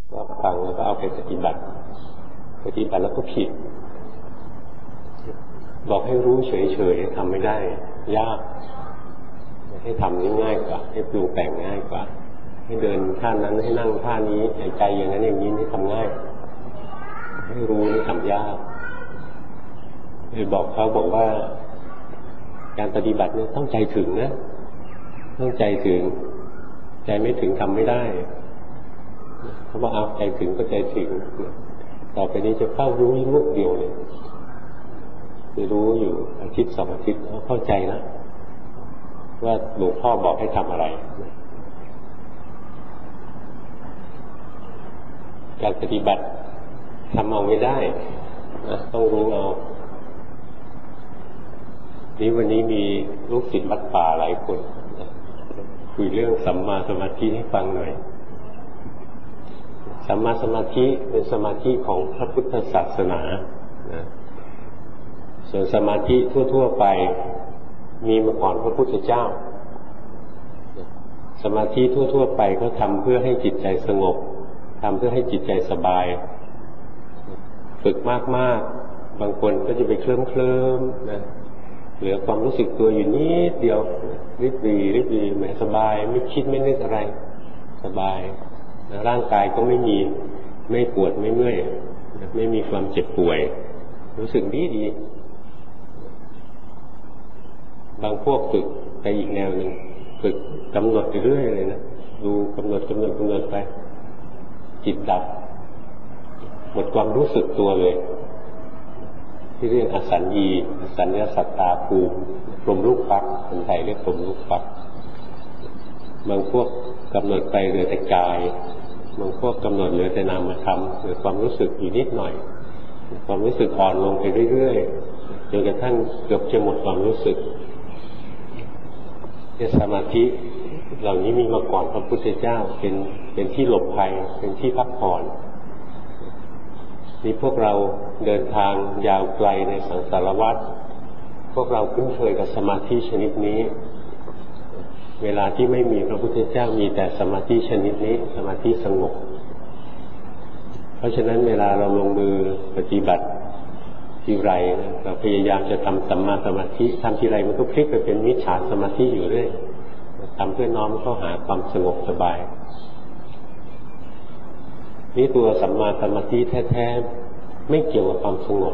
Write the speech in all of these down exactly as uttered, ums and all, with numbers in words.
ก็ฟังแล้วก็เอาไปปฏิบัติปฏิบัติแล้วก็ผิดบอกให้รู้เฉยๆทำไม่ได้ยากให้ทำนี่ง่ายกว่าให้ปรุงแต่งง่ายกว่าให้เดินท่านั้นให้นั่งท่านี้หายใจอย่างนั้นอย่างนี้นี่ทำง่ายให้รู้นี่ทำยากเลยบอกเขาบอกว่าการปฏิบัติเนี่ยต้องใจถึงนะต้องใจถึงใจไม่ถึงทำไม่ได้เขาบอกเอาใจถึงก็ใจถึงต่อไปนี้จะเข้ารู้ลูกเดียวเลยจะรู้อยู่อาทิตย์สองอาทิตย์เขาเข้าใจแล้วว่าหลวงพ่อบอกให้ทำอะไรการปฏิบัติทำเอาไม่ได้ต้องรู้เอานี้วันนี้มีลูกศิษย์วัดป่าหลายคนคุยเรื่องสัมมาสมาธิให้ฟังหน่อยสัมมาสมาธิเป็นสมาธิของพระพุทธศาสนาส่วนสมาธิทั่วๆไปมีมาก่อนพระพุทธเจ้าสมาธิทั่วๆไปก็ทำเพื่อให้จิตใจสงบทำเพื่อให้จิตใจสบายฝึกมากๆบางคนก็จะไปเคลิ้มเคลิ้มนะเหลือความรู้สึกตัวอยู่นิดเดียวริบรีริบรีแหมสบายไม่คิดไม่นึกอะไรสบายนะร่างกายก็ไม่มีไม่ปวดไม่เมื่อยนะไม่มีความเจ็บป่วยรู้สึกดีดีบางพวกฝึกไปอีกแนวหนึ่งฝึกกำหนดไปเรื่อยเลยนะดูกำหนดกำหนดกำหนดไปจิตดับหมดความรู้สึกตัวเลยที่เรียกอสัญญีอสัญญาสัตตาภูมิพรหมลูกฟักคนไทยเรียกพรหมลูกฟักบางพวกกำหนดไปเหลือแต่กายบางพวกกำหนดเหลือแต่นามธรรมเหลือความรู้สึกอยู่นิดหน่อยความรู้สึกอ่อนลงไปเรื่อยๆจนกระทั่งเกือบจะหมดความรู้สึกเนี่ยสมาธิเหล่านี้มีมาก่อนพระพุทธเจ้าเป็นเป็นที่หลบภัยเป็นที่พักผ่อนนี่พวกเราเดินทางยาวไกลในสังสารวัฏพวกเราคุ้นเคยกับสมาธิชนิดนี้เวลาที่ไม่มีพระพุทธเจ้ามีแต่สมาธิชนิดนี้สมาธิสงบเพราะฉะนั้นเวลาเราลงมือปฏิบัติทีไรเราพยายามจะทำสัมมาสมาธิทำทีไรมันก็พลิกไปเป็นมิจฉาสมาธิอยู่เรื่อยทำเพื่อน้อมเข้าหาความสงบสบายนี่ตัวสัมมาสมาธิแท้ๆไม่เกี่ยวกับความสงบ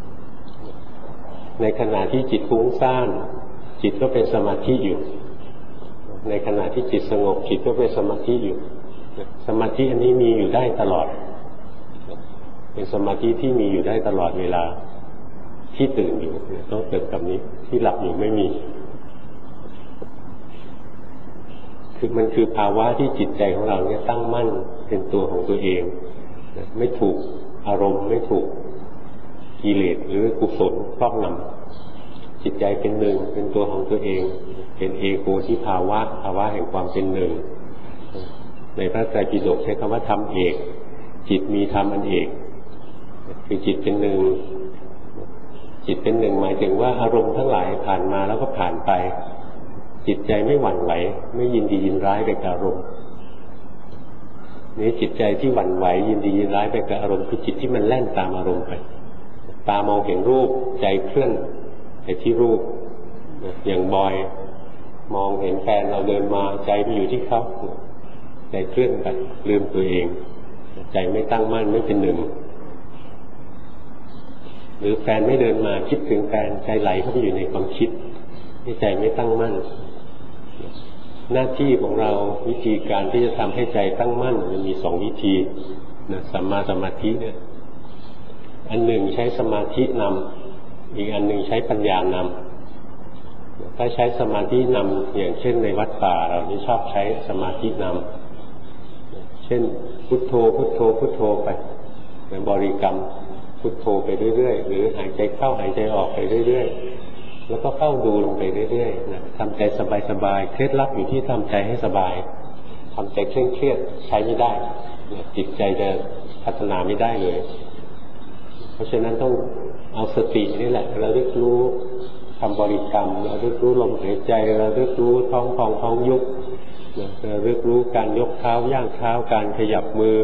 ในขณะที่จิตฟุ้งซ่านจิตก็เป็นสมาธิอยู่ในขณะที่จิตสงบจิตก็เป็นสมาธิอยู่สมาธิอันนี้มีอยู่ได้ตลอดเป็นสมาธิที่มีอยู่ได้ตลอดเวลาที่ตื่นอยู่ต้องเติมคำนี้ที่หลับอยู่ไม่มีคือมันคือภาวะที่จิตใจของเราเนี่ยตั้งมั่นเป็นตัวของตัวเองไม่ถูกอารมณ์ไม่ถูกกิเลสหรือกุศลครอบงำจิตใจเป็นหนึ่งเป็นตัวของตัวเองเป็นเอโกที่ภาวะภาวะแห่งความเป็นหนึ่งในพระไตรปิฎกใช้คำว่าธรรมเอกจิตมีธรรมอันเอกคือจิตเป็นหนึ่งจิตเป็นหนึ่งหมายถึงว่าอารมณ์ทั้งหลายผ่านมาแล้วก็ผ่านไปจิตใจไม่หวั่นไหวไม่ยินดียินร้ายไปกับอารมณ์นี่จิตใจที่หวั่นไหวยินดียินร้ายไปกับอารมณ์คือจิตที่มันแล่นตามอารมณ์ไปตามองเห็นรูปใจเคลื่อนไปที่รูปอย่างบอยมองเห็นแฟนเราเดินมาใจไปอยู่ที่เขาใจเคลื่อนไปลืมตัวเองใจไม่ตั้งมั่นไม่เป็นหนึ่งหรือแฟนไม่เดินมาคิดถึงแฟนใจไหลเข้าไปอยู่ในความคิดที่ใจไม่ตั้งมั่นหน้าที่ของเราวิธีการที่จะทำให้ใจตั้งมั่นมันมีสองวิธีนะสัมมาสมาธิเนี่ยอันหนึ่งใช้สมาธินำอีกอันหนึ่งใช้ปัญญานำถ้าใช้สมาธินำอย่างเช่นในวัดป่าเราที่ชอบใช้สมาธินำเช่นพุทโธพุทโธพุทโธไปบริกรรมพุทโธไปเรื่อยๆหรือหายใจเข้าหายใจออกไปเรื่อยๆแล้วก็เข้าดูลงไปเรื่อยๆนะทำใจสบายๆเคล็ดลับอยู่ที่ทำใจให้สบายทำใจเคร่งเครียดใช้ไม่ได้นะจิตใจจะพัฒนาไม่ได้เลยเพราะฉะนั้นต้องเอาสตินี่แหละระลึกรู้ทำบริกรรมระลึกรู้ลมหายใจระลึกรู้ท้องพองท้องยุบระลึกรู้การยกเท้าย่างเท้าการขยับมือ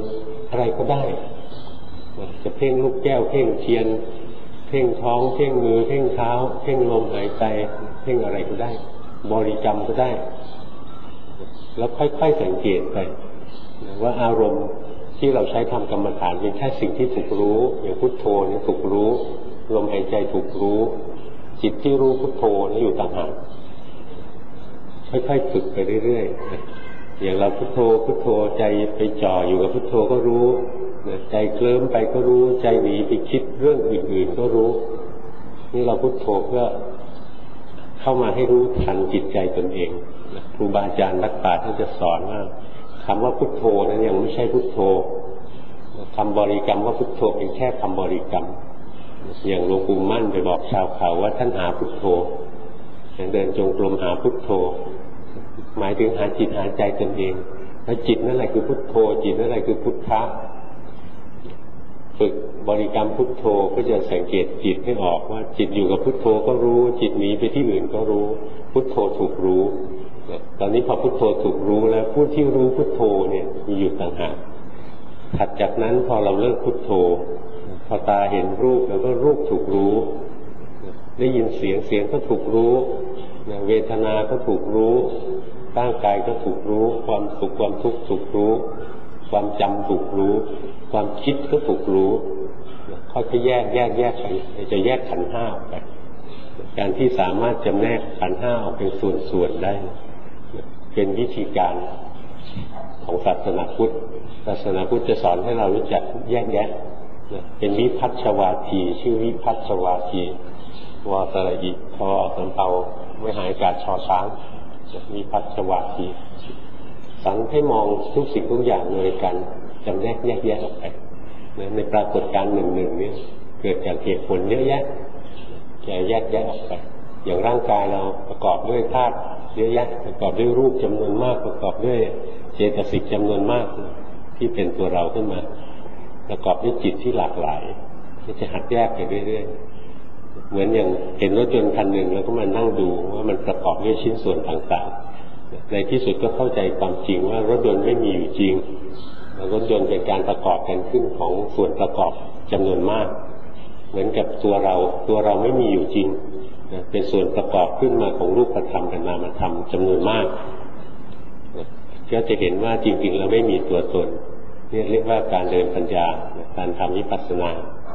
อะไรก็ได้จะเพ่งลูกแก้วเพ่งเทียนเพ่งท้องเพ่งมือเพ่งเท้าเพ่งลมหายใจเพ่งอะไรก็ได้บริกรรมก็ได้แล้วค่อยๆสังเกตไปว่าอารมณ์ที่เราใช้ทำกรรมฐานเป็นแค่สิ่งที่ถูกรู้อย่างพุทโธนี่ถูกรู้ลมหายใจถูกรู้จิตที่รู้พุทโธนี่อยู่ต่างหากค่อยๆฝึกไปเรื่อยๆอย่างเราพุทโธพุทโธใจไปจ่ออยู่กับพุทโธก็รู้ใจเคลิ้มไปก็รู้ใจหนีไปคิดเรื่องอื่นๆก็รู้นี่เราพุทโธเพื่อเข้ามาให้รู้ทันจิตใจตนเองครูบาอาจารย์นักปราชญ์ท่านจะสอนว่าคำว่าพุทโธนั้นยังไม่ใช่พุทโธคำบริกรรมว่าพุทโธเป็นแค่คำบริกรรมอย่างหลวงปู่มั่นไปบอกชาวเขาว่าท่านหาพุทโธอย่างเดินจงกรมหาพุทโธหมายถึงหาจิตหาใจตนเองแล้วจิตนั่นแหละคือพุทโธจิตนั่นแหละคือพุทธะฝึกบริกรรมพุทโธก็จะสังเกตจิตให้ออกว่าจิตอยู่กับพุทโธก็รู้จิตหนีไปที่อื่นก็รู้พุทโธถูกรู้ตอนนี้พอพุทโธถูกรู้แล้วผู้ที่รู้พุทโธเนี่ยมีอยู่ต่างหากถัดจากนั้นพอเราเลิกพุทโธพอตาเห็นรูปแล้วก็รูปถูกรู้ได้ยินเสียงเสียงก็ถูกรู้เวทนาก็ถูกรู้ร่างกายก็ถูกรู้ความสุขความทุกข์ถูกรู้ความจำถูกรู้ความคิดก็ถูกรู้เขาจะแยกแยกแยกไปจะแยกขันธ์ห้าออกไปการที่สามารถจำแนกขันธ์ห้าออกเป็นส่วนๆได้เป็นวิธีการของศาสนาพุทธศาสนาพุทธจะสอนให้เรารู้จักแยกแยะเป็นวิพัชชวาทีชื่อวิพัชชวาทีวอสระอิพอสำเภาไม่หายกาศชอช้างวิพัชชวาทีสั่งให้มองทุกสิ่งทุกอย่างโดยกันจำแนกแยกแยะออกไปในปรากฏการณ์หนึ่งๆนี้เกิดจากเหตุผลเยอะแยะจะแยกแยะออกไปอย่างร่างกายเราประกอบด้วยธาตุเยอะแยะประกอบด้วยรูปจำนวนมากประกอบด้วยเจตสิกจำนวนมากที่เป็นตัวเราขึ้นมาประกอบด้วยจิตที่หลากหลายที่จะหัดแยกไปเรื่อยๆเหมือนอย่างเห็นรถยนต์คันหนึ่งแล้วก็มานั่งดูว่ามันประกอบด้วยชิ้นส่วนต่างๆในที่สุดก็เข้าใจความจริงว่ารถยนต์ไม่มีอยู่จริงรถยนต์เป็นการประกอบกันขึ้นของส่วนประกอบจำนวนมากเหมือนกับตัวเราตัวเราไม่มีอยู่จริงเป็นส่วนประกอบขึ้นมาของรูปธรรมกับนามธรรมจำนวนมากก็จะเห็นว่าจริงๆเราไม่มีตัวตนนี่เรียกว่าการเดินปัญญาการทำวิปัสสนา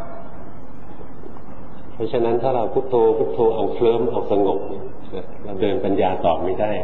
เพราะฉะนั้นถ้าเราพุทโธพุทโธเอาเคลิ้มเอาสงบเราเดินปัญญาต่อไม่ได้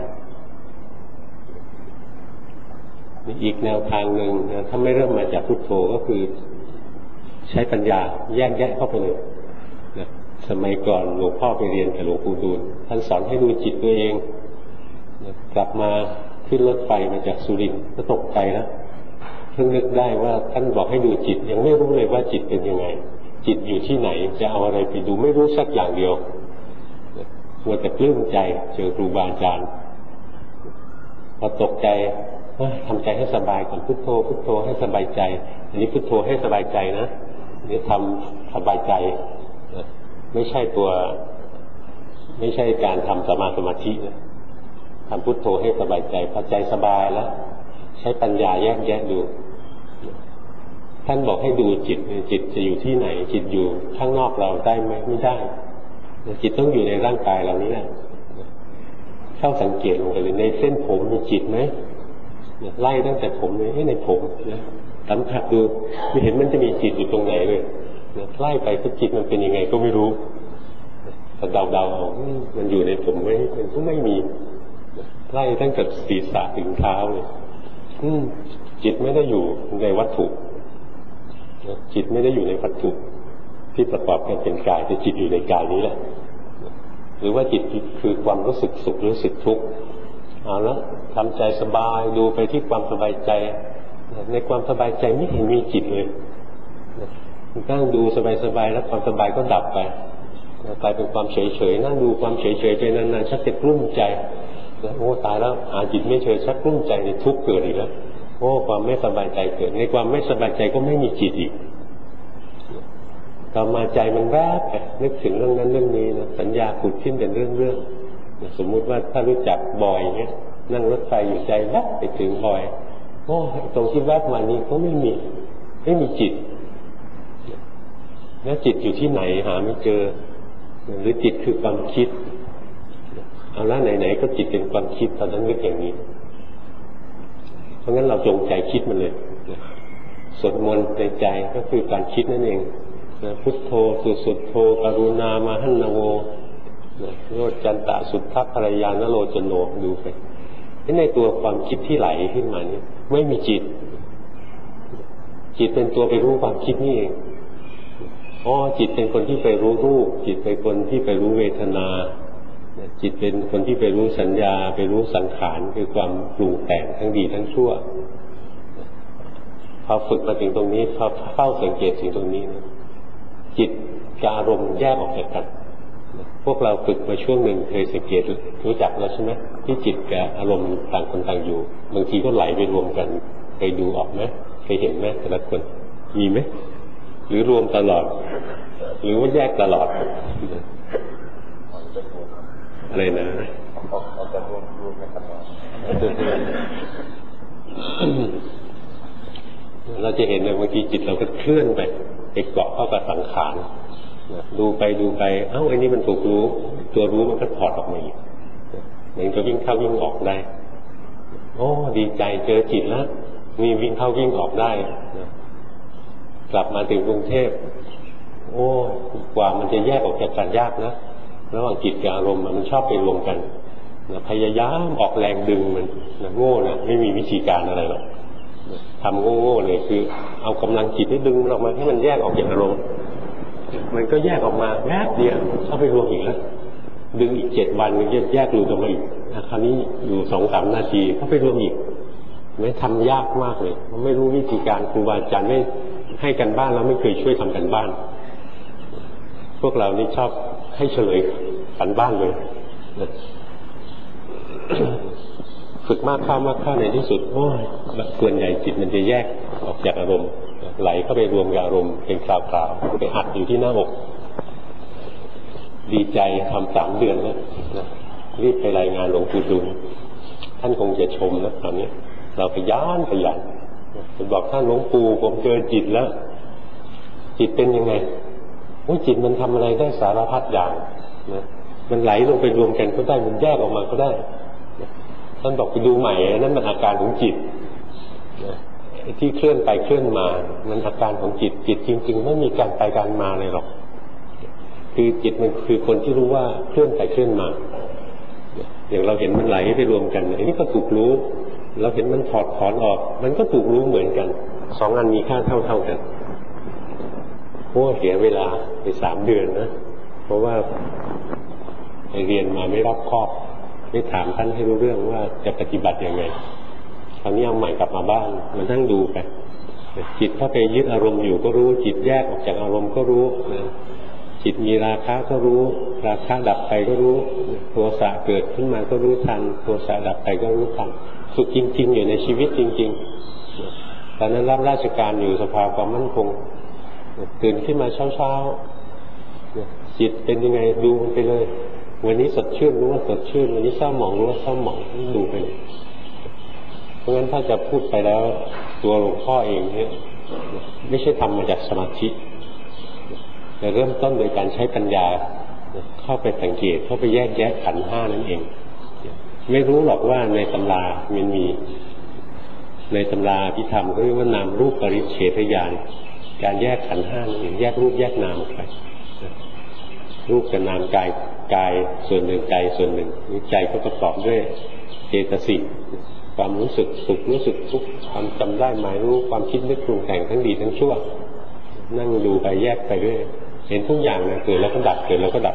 อีกแนวทางหนึ่งนะถ้าไม่เริ่มมาจากพุทโธก็คือใช้ปัญญาแยกแยะเข้าไปเลยนะสมัยก่อนหลวงพ่อไปเรียนกับหลวงปู่ดูลท่านสอนให้ดูจิตตัวเองนะกลับมาขึ้นรถไฟมาจากสุรินทร์ก็ตกใจแล้วเพิ่งนึกได้ว่าท่านบอกให้ดูจิตยังไม่รู้เลยว่าจิตเป็นยังไงจิตอยู่ที่ไหนจะเอาอะไรไปดูไม่รู้สักอย่างเดียวมัวแต่ปลื้มใจเจอครูบาอาจารย์พอตกใจทำใจให้สบายก่อนพุทโธพุทโธให้สบายใจอันนี้พุทโธให้สบายใจนะนี่ทำสบายใจไม่ใช่ตัวไม่ใช่การทำสมาสมาธินะทำพุทโธให้สบายใจพอใจสบายแล้วใช้ปัญญาแยกแยะดูท่านบอกให้ดูจิตจิตจะอยู่ที่ไหนจิตอยู่ข้างนอกเราได้ไหมไม่ได้จิตต้องอยู่ในร่างกายเรานี้แหละเข้าสังเกตลงไปเลยในเส้นผมมีจิตไหมไล่ตั้งแต่ผมเลยในผมนะสัมผัสดูไม่เห็นมันจะมีจิตอยู่ตรงไหนเลยไล่ไปก็จิตมันเป็นยังไงก็ไม่รู้แต่เดาๆเอามันอยู่ในผมไหมมันก็ไม่มีไล่ตั้งแต่ศีรษะถึงเท้าเลยจิตไม่ได้อยู่ในวัตถุจิตไม่ได้อยู่ในวัตถุที่ประกอบกันเป็นกายแต่จิตอยู่ในกายนี้แหละหรือว่าจิตคือความรู้สึกสุขรู้สึกทุกข์เอาละทำใจสบายดูไปที่ความสบายใจในความสบายใจไม่เห็นมีจิตเลยนั่งดูสบายๆแล้วความสบายก็ดับไปกลายเป็นความเฉยๆนั่งดูความเฉยๆไปนานๆชักจะกลุ้มใจโอ้ตายแล้วหาจิตไม่เฉยชักกลุ้มใจในทุกข์เกิดอีกแล้วโอ้ความไม่สบายใจเกิดในความไม่สบายใจก็ไม่มีจิตอีกต่อมาใจมันแวบไปนึกถึงเรื่องนั้นเรื่องนี้นะสัญญาผุดขึ้นเป็นเรื่องๆสมมุติว่าถ้ารู้จักบอยเนี่ยนั่งรถไฟอยู่ใจแวบไปถึงบอยโอ้ตรงที่แวบมานี้ก็ไม่มีไม่มีจิตแล้วจิตอยู่ที่ไหนหาไม่เจอหรือจิตคือความคิดเอาละไหนๆก็จิตเป็นความคิดตอนนั้นนึกอย่างนี้เพราะงั้นเราจงใจคิดมันเลยสวดมนต์ในใจก็คือการคิดนั่นเองพุทโธสุสุโธกรุณามาหันนโวโรจจันตะสุทธภรยานโรจโนดูไปในตัวความคิดที่ไหลขึ้นมานี่ไม่มีจิตจิตเป็นตัวไปรู้ความคิดนี่เองอ๋อจิตเป็นคนที่ไปรู้รูปจิตเป็นคนที่ไปรู้เวทนาจิตเป็นคนที่ไปรู้สัญญาไปรู้สังขารคือความปรุงแต่งทั้งดีทั้งชั่วพอฝึกมาถึงตรงนี้พอเฝ้าสังเกตสิ่งตรงนี้นะจิตกับอารมณ์แยกออกจากกันพวกเราฝึกมาช่วงหนึ่งเคยสังเกตรู้จักแล้วใช่ไหมที่จิตกับอารมณ์ต่างคนต่างอยู่บางทีก็ไหลไปรวมกันเคยดูออกไหมเคยเห็นไหมแต่ละคนมีไหมหรือรวมตลอดหรือว่าแยกตลอดอะไรนะเราจะรวมรวมกันตลอดเราจะเห็นเลยบางทีจิตเราก็เคลื่อนไปไปเกาะเข้ากับสังขารดูไปดูไปเอ้าไอ้นี่มันถูกรู้ตัวรู้มันก็ถอดออกมาอีกมันก็วิ่งเข้าวิ่งออกได้โอ้ดีใจเจอจิตแล้วมีวิ่งเข้าวิ่งออกได้กลับมาถึงกรุงเทพโอ้กว่ามันจะแยกออกจากกันยากนะระหว่างจิตกับอารมณ์มันชอบไปรวมกันนะพยายามออกแรงดึงมันนะโง่นะไม่มีวิธีการอะไรหรอกทำโง่ๆเลยคือเอากำลังจิตให้ดึงมันออกมาให้มันแยกออกจากอารมณ์มันก็แยกออกมาแวบเดียวเข้าไปรวมอีกแล้วดึงอีกเจ็ดวันมันแยกรวมกันมาอีกคราวนี้อยู่สองสามนาทีเข้าไปรวมอีกไม่ทำยากมากเลยไม่รู้วิธีการครูบาอาจารย์ไม่ให้กันบ้านแล้วไม่เคยช่วยทำกันบ้านพวกเรานี่ชอบให้เฉลยกันบ้านเลยฝึกมากเข้ามากเข้าในที่สุดโอ้ยส่วนใหญ่จิตมันจะแยกออกจากอารมณ์ไหลเข้าไปรวมกับอารมณ์เป็นคราวๆไปอัดอยู่ที่หน้าอกดีใจทำสามเดือนแล้วรีบไปรายงานหลวงปู่ดุลท่านคงจะชมนะตอนนี้เราพยายามพยายามผมบอกท่านหลวงปู่ผมเจอจิตแล้วจิตเป็นยังไงโอ้จิตมันทำอะไรได้สารพัดอย่างนะมันไหลลงไปรวมกันก็ได้มันแยกออกมาก็ได้ท่านบอกไปดูใหม่นั่นมันอาการของจิตนะที่เคลื่อนไปเคลื่อนมามันอาการของจิตจิตจริงๆไม่มีการไปการมาเลยหรอกคือจิตมันคือคนที่รู้ว่าเคลื่อนไปเคลื่อนมาอย่างเราเห็นมันไหลไปรวมกันอันนี้ก็ถูกรู้เราเห็นมันถอดถอนออกมันก็ถูกรู้เหมือนกันสองอันมีค่าเท่าเท่ากันโอ้เสียเวลาไปสามเดือนนะเพราะว่าไปเรียนมาไม่รอบคอบไม่ถามท่านให้รู้เรื่องว่าจะปฏิบัติยังไงคราวนี้เอาใหม่กลับมาบ้านมันนั่งดูไปจิตถ้าไปยึดอารมณ์อยู่ก็รู้จิตแยกออกจากอารมณ์ก็รู้จิตมีราคะก็รู้ราคะดับไปก็รู้โทสะเกิดขึ้นมาก็รู้ทันโทสะดับไปก็รู้ทันฝึกจริงๆอยู่ในชีวิตจริงๆตอนนั้นรับราชการอยู่สภาความมั่นคงตื่นขึ้นมาเช้าๆจิตเป็นยังไงดูมันไปเลยวันนี้สดชื่นรู้ว่าสดชื่นวันนี้เศร้าหมองรู้ว่าเศร้าหมองดูไปเลยเพราะงั้นถ้าจะพูดไปแล้วตัวหลวงพ่อเองเนี่ยไม่ใช่ทำมาจากสมาธิแต่เริ่มต้นโดยการใช้ปัญญาเข้าไปสังเกตเข้าไปแยกแยะขันธ์ห้านั่นเองไม่รู้หรอกว่าในตำรามันมีในตำราพิธรรมก็เรียกว่านามรูปปริเฉทญาณการแยกขันธ์ห้านั่นเองแยกรูปแยกนามไปรูปกับนามกายกายส่วนหนึ่งใจส่วนหนึ่งใจก็ประกอบด้วยเจตสิกความรู้สึกสุขรู้สึกทุกข์ความจำได้หมายรู้ความคิดนึกปรุงแต่งทั้งดีทั้งชั่วนั่งดูไปแยกไปด้วยเห็นทุกอย่างนะเกิดแล้วก็ดับเกิดแล้วก็ดับ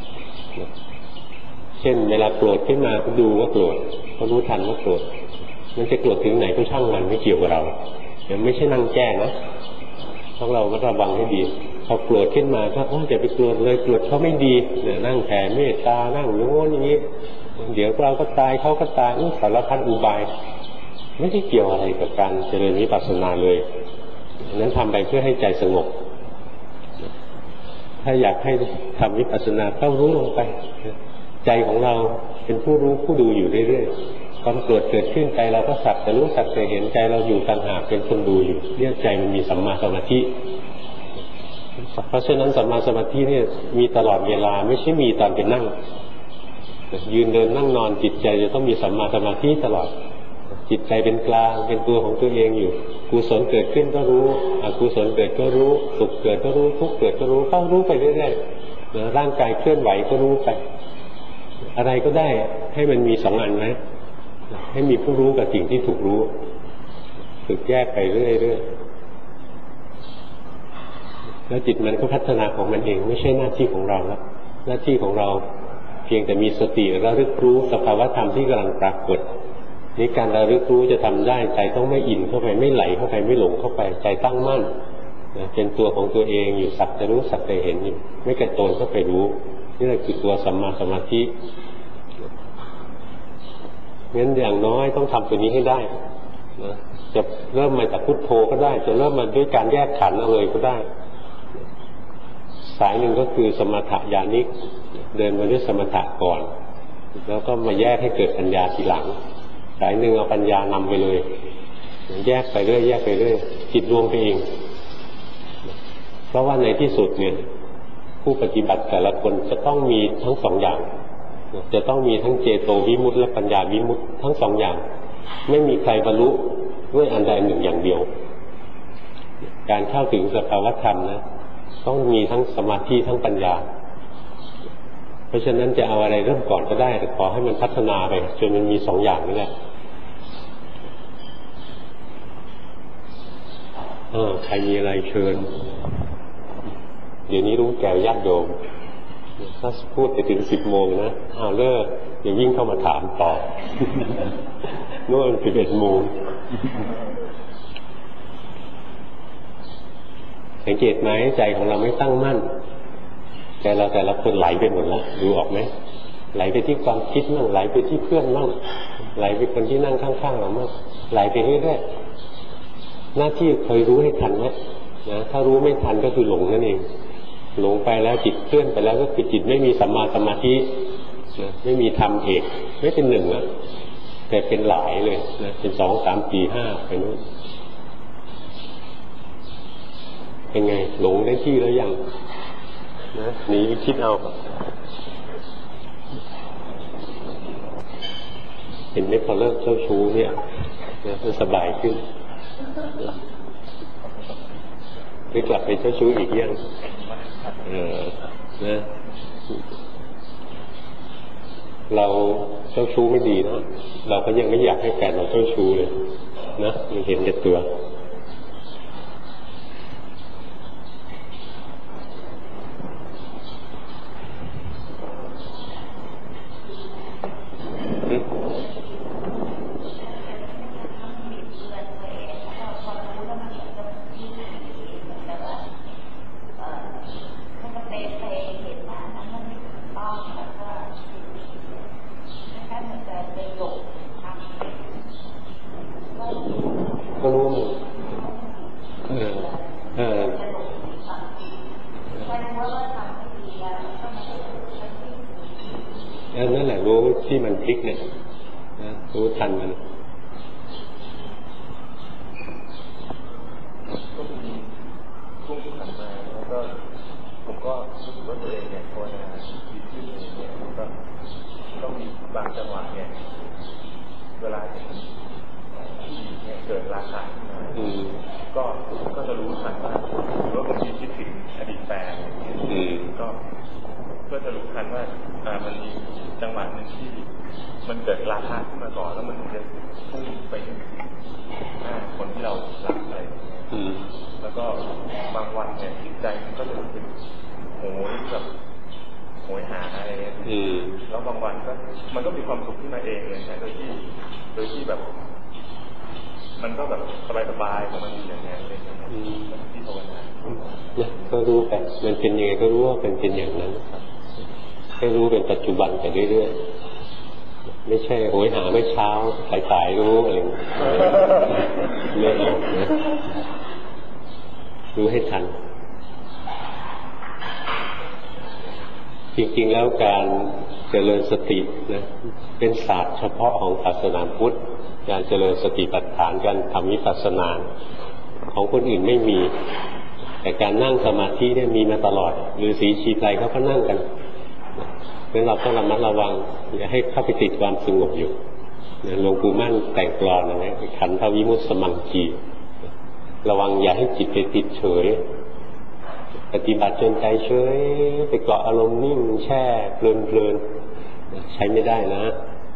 เช่นเวลาโกรธขึ้นมาก็ดูว่าโกรธก็รู้ทันว่าโกรธมันจะโกรธถึงไหนก็ช่างมันไม่เกี่ยวกับเราเดี๋ยวไม่ใช่นั่งแก้นะพวกเราก็ระวังให้ดีพอโกรธขึ้นมาก็โอ้อย่าไปโกรธเลยโกรธเขาไม่ดีเนี่ยนั่งแผ่เมตตานั่งโน้นอย่างนี้เดี๋ยวเราก็ตายเขาก็ตายนี่สารพัดอุบายไม่ได้เกี่ยวอะไรกับการเจริญวิปัสสนาเลยนั้นทำไปเพื่อให้ใจสงบถ้าอยากให้ทำวิปัสสนาเข้ารู้ลงไปใจของเราเป็นผู้รู้ผู้ดูอยู่เรื่อยๆความโกรธเกิดขึ้นใจเราก็สักแต่รู้สักแต่เห็นใจเราอยู่ต่างหากเป็นคนดูอยู่เนี่ยใจมันมีสัมมาสมาธิเพราะฉะนั้นสัมมาสมาธิเนี่ยมีตลอดเวลาไม่ใช่มีตอนไปนั่งยืนเดินนั่งนอนจิตใจจะต้องมีสัมมาสมาธิตลอดจิตใจเป็นกลางเป็นตัวของตัวเองอยู่กุศลเกิดขึ้นก็รู้อกุศลเกิดก็รู้สุขเกิดก็รู้ทุกข์เกิดก็รู้ต้องรู้ไปเรื่อยๆร่างกายเคลื่อนไหวก็รู้ไปอะไรก็ได้ให้มันมีสองอันนะให้มีผู้รู้กับสิ่งที่ถูกรู้ฝึกแยกไปเรื่อยๆแล้วจิตมันก็พัฒนาของมันเองไม่ใช่หน้าที่ของเราแล้วหน้าที่ของเราเพียงแต่มีสติระลึกรู้สภาวธรรมที่กำลังปรากฏนี่การระลึกรู้จะทำได้ใจต้องไม่อินเข้าไปไม่ไหลเข้าไปไม่หลงเข้าไปใจตั้งมั่นเป็นตัวของตัวเองอยู่สักแต่รู้สักแต่เห็นอยู่ไม่กระโจนเข้าไปรู้นี่แหละคือตัวสัมมาสมาธิงั้นอย่างน้อยต้องทำตัวนี้ให้ได้นะจะเริ่มมาจากพุทโธก็ได้จะเริ่มมาด้วยการแยกขันธ์เอาเลยก็ได้สายหนึ่งก็คือสมถะญาณิกเดินมาด้วยสมถะก่อนแล้วก็มาแยกให้เกิดปัญญาทีหลังสายหนึ่งเอาปัญญานำไปเลยแยกไปเรื่อยแยกไปเรื่อยจิตรวมไปเองเพราะว่าในที่สุดเนี่ยผู้ปฏิบัติแต่ละคนจะต้องมีทั้งสองอย่างจะต้องมีทั้งเจโตวิมุตติและปัญญาวิมุตติทั้งสองอย่างไม่มีใครบรรลุด้วยอันใดหนึ่งอย่างเดียวการเข้าถึงสภาวธรรมนะต้องมีทั้งสมาธิทั้งปัญญาเพราะฉะนั้นจะเอาอะไรเริ่มก่อนก็ได้แต่ขอให้มันพัฒนาไปจนมันมีสองอย่างนี่แหละเออใครมีอะไรเชิญเดี๋ยวนี้รู้แก่ญาติโยมถ้าพูดไปถึงสิบโมงนะเอาเลิกอย่ายิ่งเข้ามาถามต่อโน่นสิบเอ็ดโมงสังเกตไหมใจของเราไม่ตั้งมั่นใจเราแต่ละคนไหลไปหมดแล้วดูออกไหมไหลไปที่ความคิดมั่งไหลไปที่เพื่อนมั่งไหลไปคนที่นั่งข้างๆเรามั่งไหลไปเรื่อยๆหน้าที่เคยรู้ให้ทันไหมนะถ้ารู้ไม่ทันก็คือหลงนั่นเองหลงไปแล้วจิตเคลื่อนไปแล้วก็คือจิตไม่มีสัมมาสมาธินะไม่มีธรรมเอกไม่เป็นหนึ่งแล้วแต่เป็นหลายเลยนะเป็นสองสามสี่ห้าไปนู้นเป็นไงหลงได้ที่แล้วยังนะหนีไปคิดเอาเห็นไหมพอเลิกเจ้าชู้เนี่ยมันสบายขึ้นหรือกลับไปเจ้าชู้อีกยังเออนะเราเจ้าชู้ไม่ดีนะเราก็ยังไม่อยากให้แฟนเราเจ้าชู้เลยนะมันเห็นแต่ตัวนั่นแหละรู้ที่มันพลิกเนี่ยนะรู้ทันมันก็มีช่วงที่ผ่านมาแล้วก็ผมก็รู้สึกว่าตัวเองเนี่ยภาวนาดีขึ้นอะไรเนี่ยก็ต้องมีบางจังหวะเนี่ยเวลาเห็นที่เนี่ยเกิดราคาขึ้นมาก็ก็จะรู้ทันว่าหรือว่าบางทีคิดถึงอดีตแฟนก็ก็จะรู้ทันว่าอ่ามันมีจังหวะหนึ่งที่มันเกิดราคาขึ้นมาก่อนแล้วมันจะพุ่งไปถึงหน้าคนที่เรารักอะไรแล้วก็บางวันเนี่ยจิตใจมันก็จะเป็นโหยแบบโหยหาอะไรแล้วบางวันก็มันก็มีความสุขขึ้นมาเองเลยนะโดยที่โดยที่แบบมันก็แบบสบายๆของมันอยู่อย่างนี้เลยนะที่ภาวนาเนี่ยก็รู้ไปมันเป็นยังไงก็รู้ว่าเป็นเป็นอย่างนั้นให้รู้เป็นปัจจุบันไปเรื่อยๆไม่ใช่โหยหาไม่เช้าสายๆรู้อะไรเรื่อยๆนะรู้ให้ทันจริงๆแล้วการเจริญสตินะเป็นศาสตร์เฉพาะของศาสนาพุทธการเจริญสติปัฏฐานการทำวิปัสสนาของคนอื่นไม่มีแต่การนั่งสมาธิเนี่ยมีมาตลอดฤาษีชีไพรเขาก็นั่งกันเพราะเราต้องระมัดระวังอย่าให้เข้าไปติดความสงบอยู่หลวงปู่มั่นแต่งกลอนนะขันธวิมุตติสมังคีระวังอย่าให้จิตไปติดเฉยปฏิบัติจนใจเฉยไปเกาะอารมณ์นิ่งแช่เพลินๆใช้ไม่ได้นะ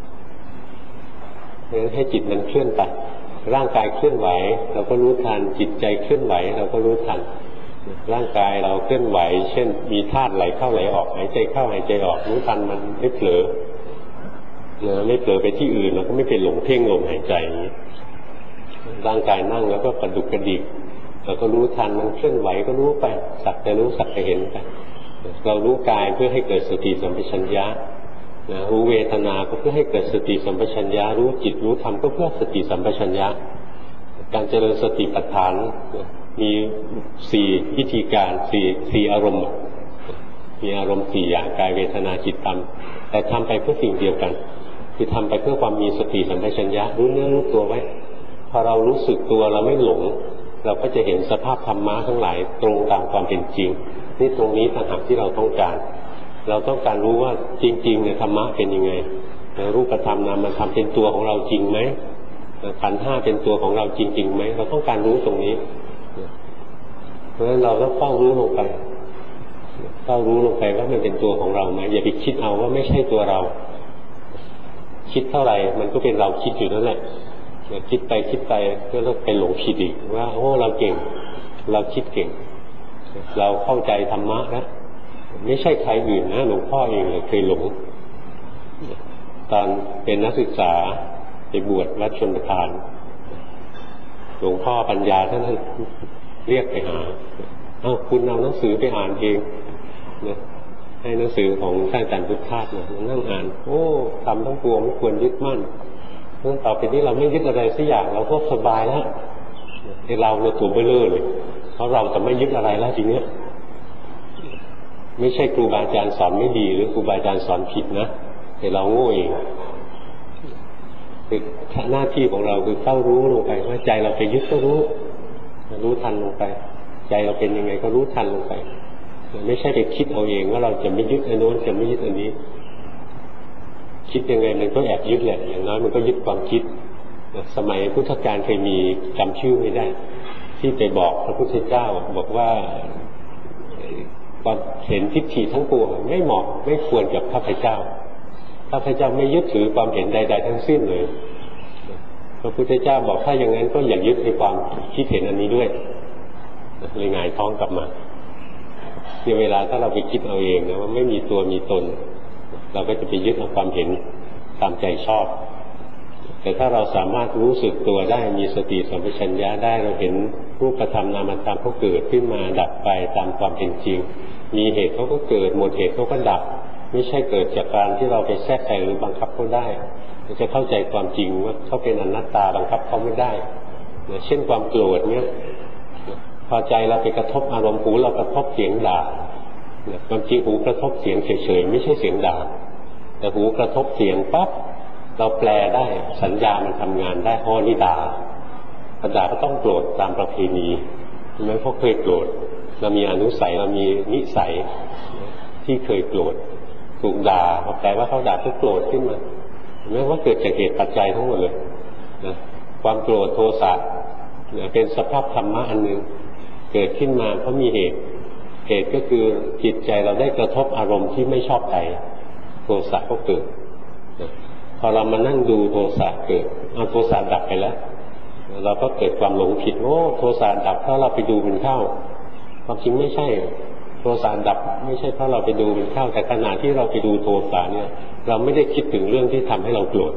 ให้จิตมันเคลื่อนไปร่างกายเคลื่อนไหวเราก็รู้ทันจิตใจเคลื่อนไหวเราก็รู้ทันร่างกายเราเคลื่อนไหวเช่นมีธาตุไหลเข้าไหลออกหายใจเข้าหายใจออกรู้ทันมันไม่เผลอเนอะไม่เผลอไปที่อื่นเราก็ไม่ไปหลงเพ่งลมหายใจอย่างนี้ร่างกายนั่งแล้วก็กระดุกกระดิกเราก็รู้ทันมันเคลื่อนไหวก็รู้ไปสักแต่รู้สักแต่เห็นไปเรารู้กายเพื่อให้เกิดสติสัมปชัญญะนะรู้เวทนาก็เพื่อให้เกิดสติสัมปชัญญะรู้จิตรู้ธรรมก็เพื่อสติสัมปชัญญะการเจริญสติปัฏฐานมีสี่วิธีการสี่สี่อารมณ์มีอารมณ์สี่อย่างกายเวทนาจิตธรรมแต่ทำไปเพื่อสิ่งเดียวกันคือทำไปเพื่อความมีสติสัมปชัญญะรู้เนื้อรู้ตัวไว้พอเรารู้สึกตัวเราไม่หลงเราก็จะเห็นสภาพธรรมะทั้งหลายตรงตามความเป็นจริงนี่ตรงนี้ต่างหากที่เราต้องการเราต้องการรู้ว่าจริงๆเนี่ยธรรมะเป็นยังไงรูปธรรมนามธรรมเป็นตัวของเราจริงไหมขันธ์ห้าเป็นตัวของเราจริงๆไหมเราต้องการรู้ตรงนี้เพราะฉะนั้นเราต้องเฝ้ารู้ลงไปเฝ้ารู้ลงไปว่ามันเป็นตัวของเราไหมอย่าไปคิดเอาว่าไม่ใช่ตัวเราคิดเท่าไหร่มันก็เป็นเราคิดอยู่นั่นแหละคิดไปคิดไปก็ต้องไปหลงผิดอีกว่าโอ้เราเก่งเราคิดเก่งเราเข้าใจธรรมะนะไม่ใช่ใครอื่นนะหลวงพ่อเองเลยเคยหลงตอนเป็นนักศึกษาไปบวชวัดชลประทานหลวงพ่อปัญญาท่านเรียกไปหาเอ้าคุณเอาหนังสือไปอ่านเองนะให้หนังสือของท่านอาจารย์พุทธาสเนี่ยนั่งอ่านโอ้ทำทั้งปวงไม่ควรยึดมั่นเพราะต่อไปนี้เราไม่ยึดอะไรสักอย่างเราก็สบายแล้วไอ้เราเนี่ยตัวเบ้อเร่อเลยเพราะเราจะไม่ยึดอะไรแล้วทีเนี้ยไม่ใช่ครูบาอาจารย์สอนไม่ดีหรือครูบาอาจารย์สอนผิดนะแต่เราโง่เองคือหน้าที่ของเราคือเข้ารู้ลงไปว่าใจเราไปยึดก็รู้รู้ทันลงไปใจเราเป็นยังไงก็รู้ทันลงไปไม่ใช่ไปคิดเอาเองว่าเราจะไม่ยึดอันโน้นจะไม่ยึดอันนี้คิดยังไงมันก็แอบยึดแหละอย่างน้อยมันก็ยึดความคิดสมัยพุทธกาลเคยมีจำชื่อไม่ได้ที่ไปบอกพระพุทธเจ้าบอกว่าความเห็นทิฏฐิทั้งปวงไม่เหมาะไม่ควรกับข้าพเจ้าข้าพเจ้าไม่ยึดถือความเห็นใดๆทั้งสิ้นเลยพระพุทธเจ้าบอกถ้าอย่างนั้นก็อย่ายึดในความคิดเห็นอันนี้ด้วยเลยหงายท้องกลับมาในเวลาถ้าเราไปคิดเอาเองนะว่าไม่มีตัวมีตนเราก็จะไปยึดเอาความเห็นตามใจชอบแต่ถ้าเราสามารถรู้สึกตัวได้มีสติสัมปชัญญะได้เราเห็นรูปธรรมนามธรรมเขาเกิดขึ้นมาดับไปตามความเป็นจริงมีเหตุเขาก็เกิดหมดเหตุเขาก็ดับไม่ใช่เกิดจากการที่เราไปแทรกแซงหรือบังคับเขาได้เราจะเข้าใจความจริงว่าเขาเป็นอนัตตาบังคับเขาไม่ได้เช่นความโกรธเนี่ยพอใจเราไปกระทบอารมณ์หูเรากระทบเสียงด่าความจริงหูกระทบเสียงเฉยๆไม่ใช่เสียงด่าแต่หูกระทบเสียงปั๊บเราแปลได้สัญญามันทำงานได้อ๋อนี่ด่าพอด่าก็ต้องโกรธตามประเพณีใช่ไหมเพราะเคยโกรธเรามีอนุสัยเรามีนิสัยที่เคยโกรธถูกด่าแปลว่าเขาด่าก็โกรธขึ้นมาเห็นไหมว่าเกิดจากเหตุปัจจัยทั้งหมดเลยนะความโกรธโทสะเป็นสภาพธรรมะอันหนึ่งเกิดขึ้นมาเพราะมีเหตุเหตุก็คือจิตใจเราได้กระทบอารมณ์ที่ไม่ชอบใจโทสะก็เกิดพอเรามานั่งดูโทสะเกิดเอาโทสะดับไปแล้วเราก็เกิดความหลงผิดโอ้โทสะดับเพราะเราไปดูมันเข้าความจริงไม่ใช่โทสะดับไม่ใช่เพราะเราไปดูมันเข้าแต่ขณะที่เราไปดูโทสะเนี่ยเราไม่ได้คิดถึงเรื่องที่ทำให้เราโกรธ